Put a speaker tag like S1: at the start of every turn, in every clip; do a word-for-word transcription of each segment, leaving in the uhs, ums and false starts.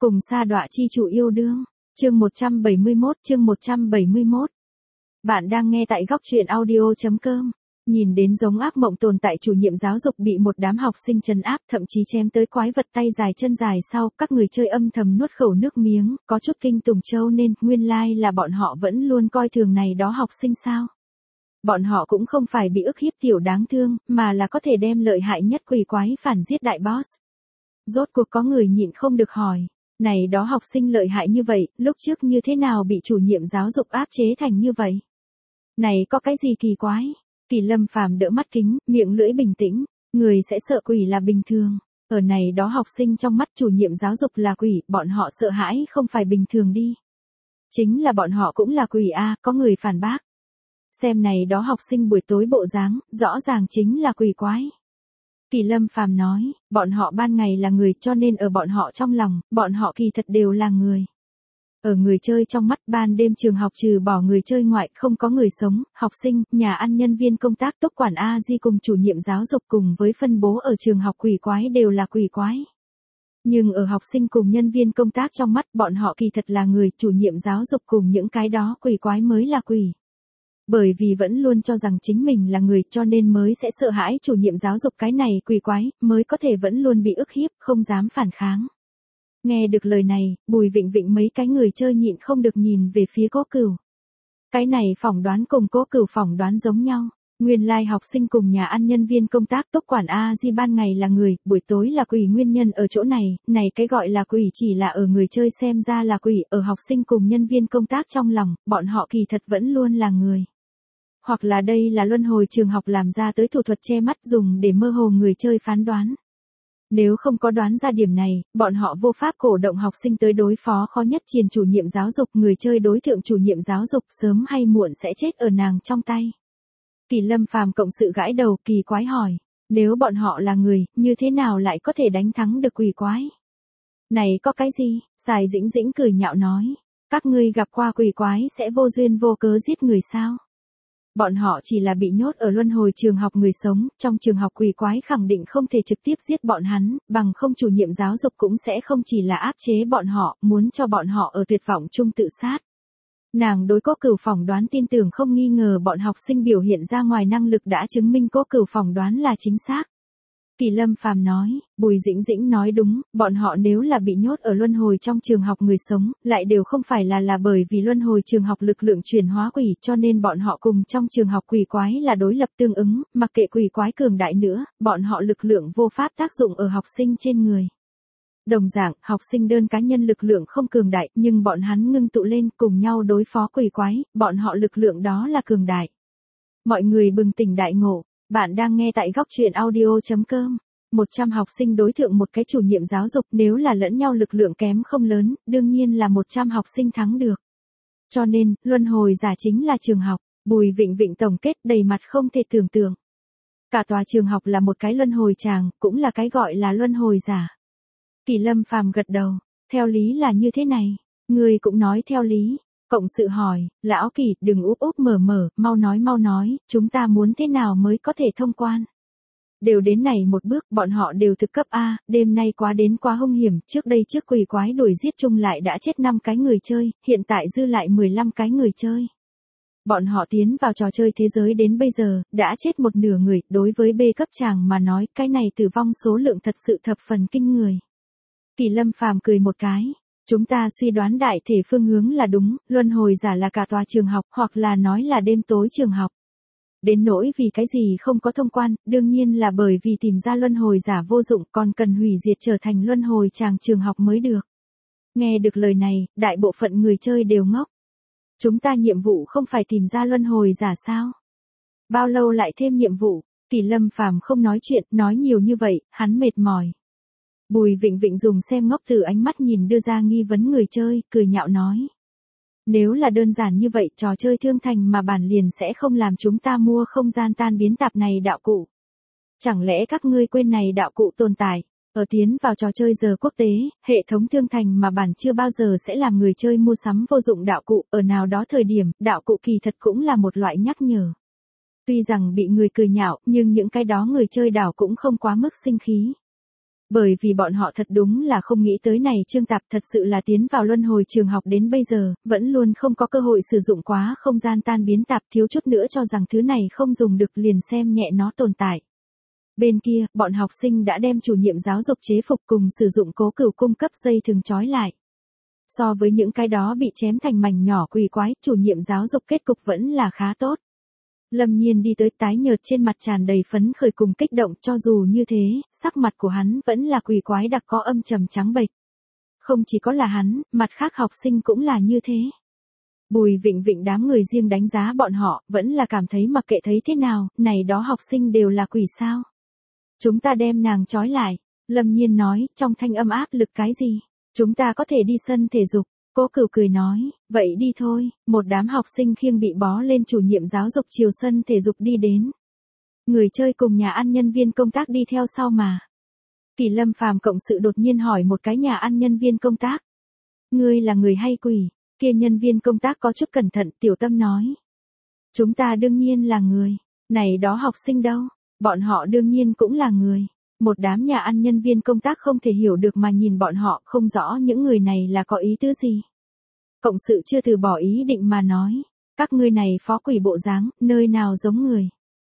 S1: Cùng sa đọa chi chủ yêu đương. Chương một trăm bảy mươi mốt, chương một trăm bảy mươi mốt. Bạn đang nghe tại góc truyện audio chấm com. Nhìn đến giống ác mộng tồn tại chủ nhiệm giáo dục bị một đám học sinh trấn áp, thậm chí chém tới quái vật tay dài chân dài sau, các người chơi âm thầm nuốt khẩu nước miếng, có chút kinh tủng châu nên, nguyên lai like là bọn họ vẫn luôn coi thường này đó học sinh sao. Bọn họ cũng không phải bị ức hiếp tiểu đáng thương, mà là có thể đem lợi hại nhất quỷ quái phản giết đại boss. Rốt cuộc có người nhịn không được hỏi, này đó học sinh lợi hại như vậy, lúc trước như thế nào bị chủ nhiệm giáo dục áp chế thành như vậy? Này có cái gì kỳ quái? Kỳ Lâm Phàm đỡ mắt kính, miệng lưỡi bình tĩnh, người sẽ sợ quỷ là bình thường. Ở này đó học sinh trong mắt chủ nhiệm giáo dục là quỷ, bọn họ sợ hãi không phải bình thường đi. Chính là bọn họ cũng là quỷ a, có người phản bác. Xem này đó học sinh buổi tối bộ dáng, rõ ràng chính là quỷ quái. Kỳ Lâm Phàm nói, bọn họ ban ngày là người cho nên ở bọn họ trong lòng, bọn họ kỳ thật đều là người. Ở người chơi trong mắt ban đêm trường học trừ bỏ người chơi ngoại không có người sống, học sinh, nhà ăn nhân viên công tác túc quản A Di cùng chủ nhiệm giáo dục cùng với phân bố ở trường học quỷ quái đều là quỷ quái. Nhưng ở học sinh cùng nhân viên công tác trong mắt bọn họ kỳ thật là người, chủ nhiệm giáo dục cùng những cái đó quỷ quái mới là quỷ. Bởi vì vẫn luôn cho rằng chính mình là người cho nên mới sẽ sợ hãi chủ nhiệm giáo dục cái này quỷ quái, mới có thể vẫn luôn bị ức hiếp, không dám phản kháng. Nghe được lời này, Bùi Vịnh Vịnh mấy cái người chơi nhịn không được nhìn về phía Cố Cửu. Cái này phỏng đoán cùng Cố Cửu phỏng đoán giống nhau. Nguyên lai like học sinh cùng nhà ăn nhân viên công tác túc quản A Di ban ngày là người, buổi tối là quỷ, nguyên nhân ở chỗ này, này cái gọi là quỷ chỉ là ở người chơi xem ra là quỷ, ở học sinh cùng nhân viên công tác trong lòng, bọn họ kỳ thật vẫn luôn là người. Hoặc là đây là luân hồi trường học làm ra tới thủ thuật che mắt dùng để mơ hồ người chơi phán đoán. Nếu không có đoán ra điểm này, bọn họ vô pháp cổ động học sinh tới đối phó khó nhất triền chủ nhiệm giáo dục, người chơi đối thượng chủ nhiệm giáo dục sớm hay muộn sẽ chết ở nàng trong tay. Kỳ Lâm Phàm cộng sự gãi đầu, kỳ quái hỏi, nếu bọn họ là người, như thế nào lại có thể đánh thắng được quỷ quái? Này có cái gì? Sài Dĩnh Dĩnh cười nhạo nói, các ngươi gặp qua quỷ quái sẽ vô duyên vô cớ giết người sao? Bọn họ chỉ là bị nhốt ở luân hồi trường học người sống, trong trường học quỷ quái khẳng định không thể trực tiếp giết bọn hắn, bằng không chủ nhiệm giáo dục cũng sẽ không chỉ là áp chế bọn họ, muốn cho bọn họ ở tuyệt vọng chung tự sát. Nàng đối Cố Cửu phỏng đoán tin tưởng không nghi ngờ, bọn học sinh biểu hiện ra ngoài năng lực đã chứng minh Cố Cửu phỏng đoán là chính xác. Kỳ Lâm Phàm nói, Bùi Dĩnh Dĩnh nói đúng, bọn họ nếu là bị nhốt ở luân hồi trong trường học người sống, lại đều không phải là là bởi vì luân hồi trường học lực lượng chuyển hóa quỷ, cho nên bọn họ cùng trong trường học quỷ quái là đối lập tương ứng, mặc kệ quỷ quái cường đại nữa, bọn họ lực lượng vô pháp tác dụng ở học sinh trên người. Đồng dạng, học sinh đơn cá nhân lực lượng không cường đại, nhưng bọn hắn ngưng tụ lên cùng nhau đối phó quỷ quái, bọn họ lực lượng đó là cường đại. Mọi người bừng tỉnh đại ngộ. Bạn đang nghe tại góc truyện audio chấm com. một trăm học sinh đối thượng một cái chủ nhiệm giáo dục, nếu là lẫn nhau lực lượng kém không lớn, đương nhiên là một trăm học sinh thắng được. Cho nên, luân hồi giả chính là trường học. Bùi Vịnh Vịnh tổng kết đầy mặt không thể tưởng tượng. Cả tòa trường học là một cái luân hồi tràng, cũng là cái gọi là luân hồi giả. Kỳ Lâm Phàm gật đầu, theo lý là như thế này, người cũng nói theo lý. Cộng sự hỏi, lão Kỳ, đừng úp úp mở mở, mau nói mau nói, chúng ta muốn thế nào mới có thể thông quan. Đều đến này một bước, bọn họ đều thực cấp A, đêm nay quá đến quá hung hiểm, trước đây trước quỷ quái đuổi giết chung lại đã chết năm cái người chơi, hiện tại dư lại mười lăm cái người chơi. Bọn họ tiến vào trò chơi thế giới đến bây giờ, đã chết một nửa người, đối với B cấp chàng mà nói, cái này tử vong số lượng thật sự thập phần kinh người. Kỳ Lâm Phàm cười một cái. Chúng ta suy đoán đại thể phương hướng là đúng, luân hồi giả là cả tòa trường học, hoặc là nói là đêm tối trường học. Đến nỗi vì cái gì không có thông quan, đương nhiên là bởi vì tìm ra luân hồi giả vô dụng, còn cần hủy diệt trở thành luân hồi tràng trường học mới được. Nghe được lời này, đại bộ phận người chơi đều ngốc. Chúng ta nhiệm vụ không phải tìm ra luân hồi giả sao? Bao lâu lại thêm nhiệm vụ? Kỳ Lâm Phàm không nói chuyện, nói nhiều như vậy, hắn mệt mỏi. Bùi Vịnh Vịnh dùng xem ngốc từ ánh mắt nhìn đưa ra nghi vấn người chơi, cười nhạo nói. Nếu là đơn giản như vậy, trò chơi thương thành mà bản liền sẽ không làm chúng ta mua không gian tan biến tạp này đạo cụ. Chẳng lẽ các ngươi quên này đạo cụ tồn tại? Ở tiến vào trò chơi giờ quốc tế, hệ thống thương thành mà bản chưa bao giờ sẽ làm người chơi mua sắm vô dụng đạo cụ, ở nào đó thời điểm, đạo cụ kỳ thật cũng là một loại nhắc nhở. Tuy rằng bị người cười nhạo, nhưng những cái đó người chơi đảo cũng không quá mức sinh khí. Bởi vì bọn họ thật đúng là không nghĩ tới này Trương Tạp thật sự là tiến vào luân hồi trường học đến bây giờ, vẫn luôn không có cơ hội sử dụng quá không gian tan biến tạp, thiếu chút nữa cho rằng thứ này không dùng được liền xem nhẹ nó tồn tại. Bên kia, bọn học sinh đã đem chủ nhiệm giáo dục chế phục cùng sử dụng Cố Cửu cung cấp dây thừng trói lại. So với những cái đó bị chém thành mảnh nhỏ quỷ quái, chủ nhiệm giáo dục kết cục vẫn là khá tốt. Lâm Nhiên đi tới, tái nhợt trên mặt tràn đầy phấn khởi cùng kích động, cho dù như thế, sắc mặt của hắn vẫn là quỷ quái đặc có âm trầm trắng bệch. Không chỉ có là hắn, mặt khác học sinh cũng là như thế. Bùi Vịnh Vịnh đám người riêng đánh giá bọn họ, vẫn là cảm thấy mặc kệ thấy thế nào, này đó học sinh đều là quỷ sao. Chúng ta đem nàng trói lại, Lâm Nhiên nói, trong thanh âm áp lực cái gì? Chúng ta có thể đi sân thể dục. Cố Cửu cười nói, vậy đi thôi, một đám học sinh khiêng bị bó lên chủ nhiệm giáo dục chiều sân thể dục đi đến. Người chơi cùng nhà ăn nhân viên công tác đi theo sau mà. Kỳ Lâm Phàm cộng sự đột nhiên hỏi một cái nhà ăn nhân viên công tác. Ngươi là người hay quỷ? Kia nhân viên công tác có chút cẩn thận, tiểu tâm nói. Chúng ta đương nhiên là người, này đó học sinh đâu, bọn họ đương nhiên cũng là người. Một đám nhà ăn nhân viên công tác không thể hiểu được mà nhìn bọn họ, không rõ những người này là có ý tứ gì. Cộng sự chưa từ bỏ ý định mà nói, các ngươi này phó quỷ bộ dáng, nơi nào giống người.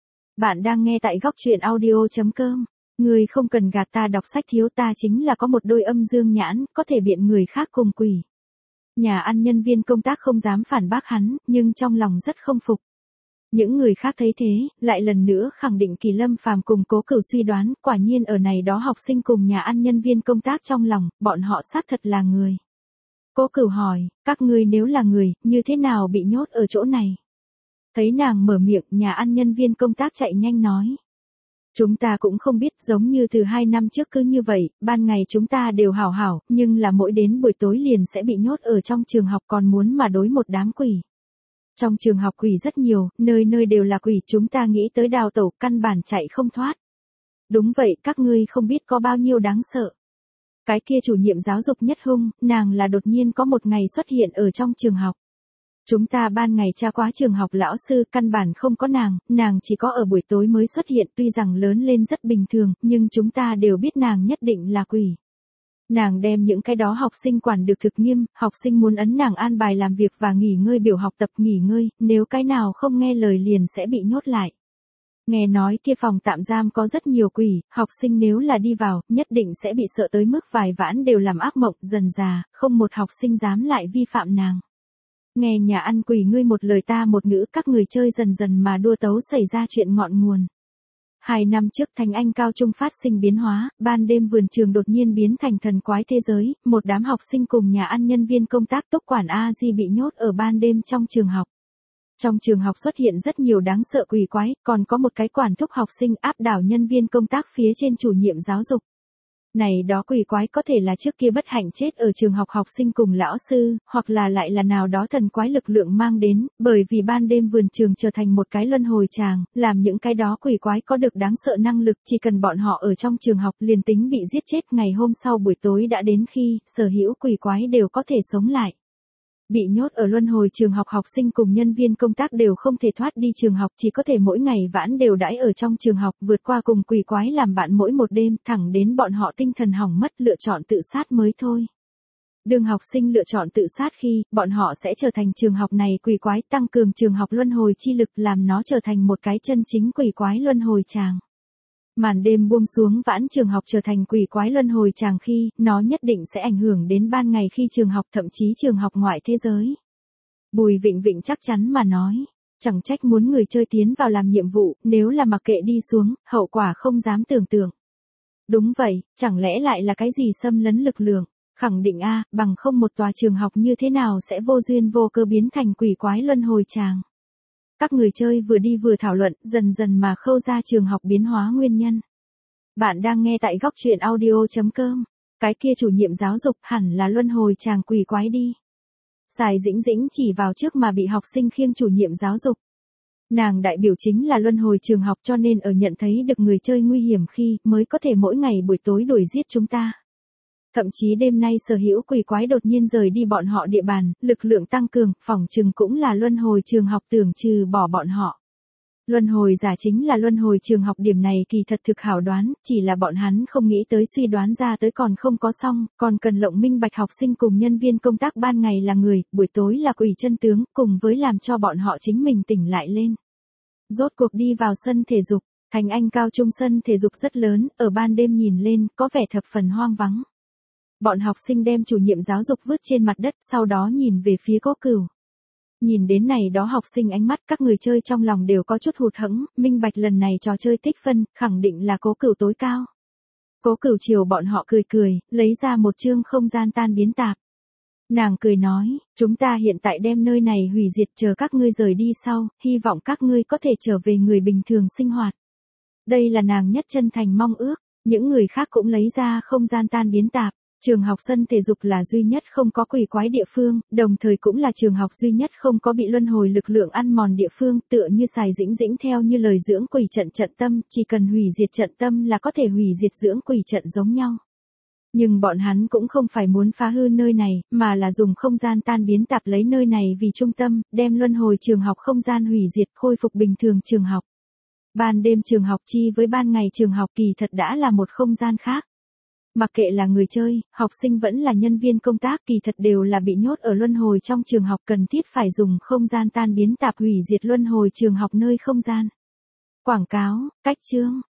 S1: Bạn đang nghe tại góc truyện audio chấm com. Ngươi không cần gạt ta, đọc sách thiếu, ta chính là có một đôi âm dương nhãn, có thể biện người khác cùng quỷ. Nhà ăn nhân viên công tác không dám phản bác hắn, nhưng trong lòng rất không phục. Những người khác thấy thế, lại lần nữa khẳng định Kỳ Lâm Phàm cùng Cố Cửu suy đoán, quả nhiên ở này đó học sinh cùng nhà ăn nhân viên công tác trong lòng, bọn họ xác thật là người. Cố Cửu hỏi, các ngươi nếu là người, như thế nào bị nhốt ở chỗ này? Thấy nàng mở miệng, nhà ăn nhân viên công tác chạy nhanh nói. Chúng ta cũng không biết, giống như từ hai năm trước cứ như vậy, ban ngày chúng ta đều hảo hảo, nhưng là mỗi đến buổi tối liền sẽ bị nhốt ở trong trường học, còn muốn mà đối một đám quỷ. Trong trường học quỷ rất nhiều, nơi nơi đều là quỷ, chúng ta nghĩ tới đào tẩu, căn bản chạy không thoát. Đúng vậy, các ngươi không biết có bao nhiêu đáng sợ. Cái kia chủ nhiệm giáo dục nhất hung, nàng là đột nhiên có một ngày xuất hiện ở trong trường học. Chúng ta ban ngày tra quá trường học lão sư, căn bản không có nàng, nàng chỉ có ở buổi tối mới xuất hiện, tuy rằng lớn lên rất bình thường, nhưng chúng ta đều biết nàng nhất định là quỷ. Nàng đem những cái đó học sinh quản được thực nghiêm, học sinh muốn ấn nàng an bài làm việc và nghỉ ngơi biểu học tập nghỉ ngơi, nếu cái nào không nghe lời liền sẽ bị nhốt lại. Nghe nói kia phòng tạm giam có rất nhiều quỷ, học sinh nếu là đi vào, nhất định sẽ bị sợ tới mức vài vãn đều làm ác mộng, dần già, không một học sinh dám lại vi phạm nàng. Nghe nhà ăn quỷ ngươi một lời ta một ngữ, các người chơi dần dần mà đua tấu xảy ra chuyện ngọn nguồn. Hai năm trước Thành Anh cao trung phát sinh biến hóa, ban đêm vườn trường đột nhiên biến thành thần quái thế giới, một đám học sinh cùng nhà ăn nhân viên công tác túc quản A Di bị nhốt ở ban đêm trong trường học. Trong trường học xuất hiện rất nhiều đáng sợ quỷ quái, còn có một cái quản thúc học sinh áp đảo nhân viên công tác phía trên chủ nhiệm giáo dục. Này đó quỷ quái có thể là trước kia bất hạnh chết ở trường học học sinh cùng lão sư, hoặc là lại là nào đó thần quái lực lượng mang đến, bởi vì ban đêm vườn trường trở thành một cái luân hồi tràng, làm những cái đó quỷ quái có được đáng sợ năng lực, chỉ cần bọn họ ở trong trường học liền tính bị giết chết, ngày hôm sau buổi tối đã đến khi, sở hữu quỷ quái đều có thể sống lại. Bị nhốt ở luân hồi trường học học sinh cùng nhân viên công tác đều không thể thoát đi trường học, chỉ có thể mỗi ngày vãn đều đãi ở trong trường học, vượt qua cùng quỷ quái làm bạn mỗi một đêm, thẳng đến bọn họ tinh thần hỏng mất, lựa chọn tự sát mới thôi. Đương học sinh lựa chọn tự sát khi, bọn họ sẽ trở thành trường học này quỷ quái, tăng cường trường học luân hồi chi lực, làm nó trở thành một cái chân chính quỷ quái luân hồi tràng. Màn đêm buông xuống, vãn trường học trở thành quỷ quái luân hồi tràng khi, nó nhất định sẽ ảnh hưởng đến ban ngày khi trường học, thậm chí trường học ngoại thế giới. Bùi Vịnh Vịnh chắc chắn mà nói, chẳng trách muốn người chơi tiến vào làm nhiệm vụ, nếu là mặc kệ đi xuống, hậu quả không dám tưởng tượng. Đúng vậy, chẳng lẽ lại là cái gì xâm lấn lực lượng, khẳng định a, bằng không một tòa trường học như thế nào sẽ vô duyên vô cơ biến thành quỷ quái luân hồi tràng. Các người chơi vừa đi vừa thảo luận, dần dần mà khâu ra trường học biến hóa nguyên nhân. Bạn đang nghe tại góc truyện audio chấm com. Cái kia chủ nhiệm giáo dục hẳn là luân hồi tràng quỷ quái đi. Sài Dĩnh Dĩnh chỉ vào trước mà bị học sinh khiêng chủ nhiệm giáo dục. Nàng đại biểu chính là luân hồi trường học, cho nên ở nhận thấy được người chơi nguy hiểm khi mới có thể mỗi ngày buổi tối đuổi giết chúng ta. Thậm chí đêm nay sở hữu quỷ quái đột nhiên rời đi bọn họ địa bàn, lực lượng tăng cường, phỏng chừng cũng là luân hồi trường học tưởng trừ bỏ bọn họ. Luân hồi giả chính là luân hồi trường học, điểm này kỳ thật thực hảo đoán, chỉ là bọn hắn không nghĩ tới suy đoán ra tới còn không có xong, còn cần lộng minh bạch học sinh cùng nhân viên công tác ban ngày là người, buổi tối là quỷ chân tướng, cùng với làm cho bọn họ chính mình tỉnh lại lên. Rốt cuộc đi vào sân thể dục, Thành Anh cao trung sân thể dục rất lớn, ở ban đêm nhìn lên, có vẻ thập phần hoang vắng. Bọn học sinh đem chủ nhiệm giáo dục vứt trên mặt đất, sau đó nhìn về phía Cố Cửu. Nhìn đến này đó học sinh ánh mắt, các người chơi trong lòng đều có chút hụt hẫng, minh bạch lần này trò chơi tích phân, khẳng định là Cố Cửu tối cao. Cố Cửu chiều bọn họ cười cười, lấy ra một chương không gian tan biến tạp. Nàng cười nói, chúng ta hiện tại đem nơi này hủy diệt, chờ các ngươi rời đi sau, hy vọng các ngươi có thể trở về người bình thường sinh hoạt. Đây là nàng nhất chân thành mong ước, những người khác cũng lấy ra không gian tan biến tạp. Trường học sân thể dục là duy nhất không có quỷ quái địa phương, đồng thời cũng là trường học duy nhất không có bị luân hồi lực lượng ăn mòn địa phương, tựa như xài dĩnh dĩnh theo như lời dưỡng quỷ trận trận tâm, chỉ cần hủy diệt trận tâm là có thể hủy diệt dưỡng quỷ trận giống nhau. Nhưng bọn hắn cũng không phải muốn phá hư nơi này, mà là dùng không gian tan biến tạp lấy nơi này vì trung tâm, đem luân hồi trường học không gian hủy diệt, khôi phục bình thường trường học. Ban đêm trường học chi với ban ngày trường học kỳ thật đã là một không gian khác. Mặc kệ là người chơi, học sinh vẫn là nhân viên công tác, kỳ thật đều là bị nhốt ở luân hồi trong trường học, cần thiết phải dùng không gian tan biến tạp hủy diệt luân hồi trường học nơi không gian. Quảng cáo, cách chương,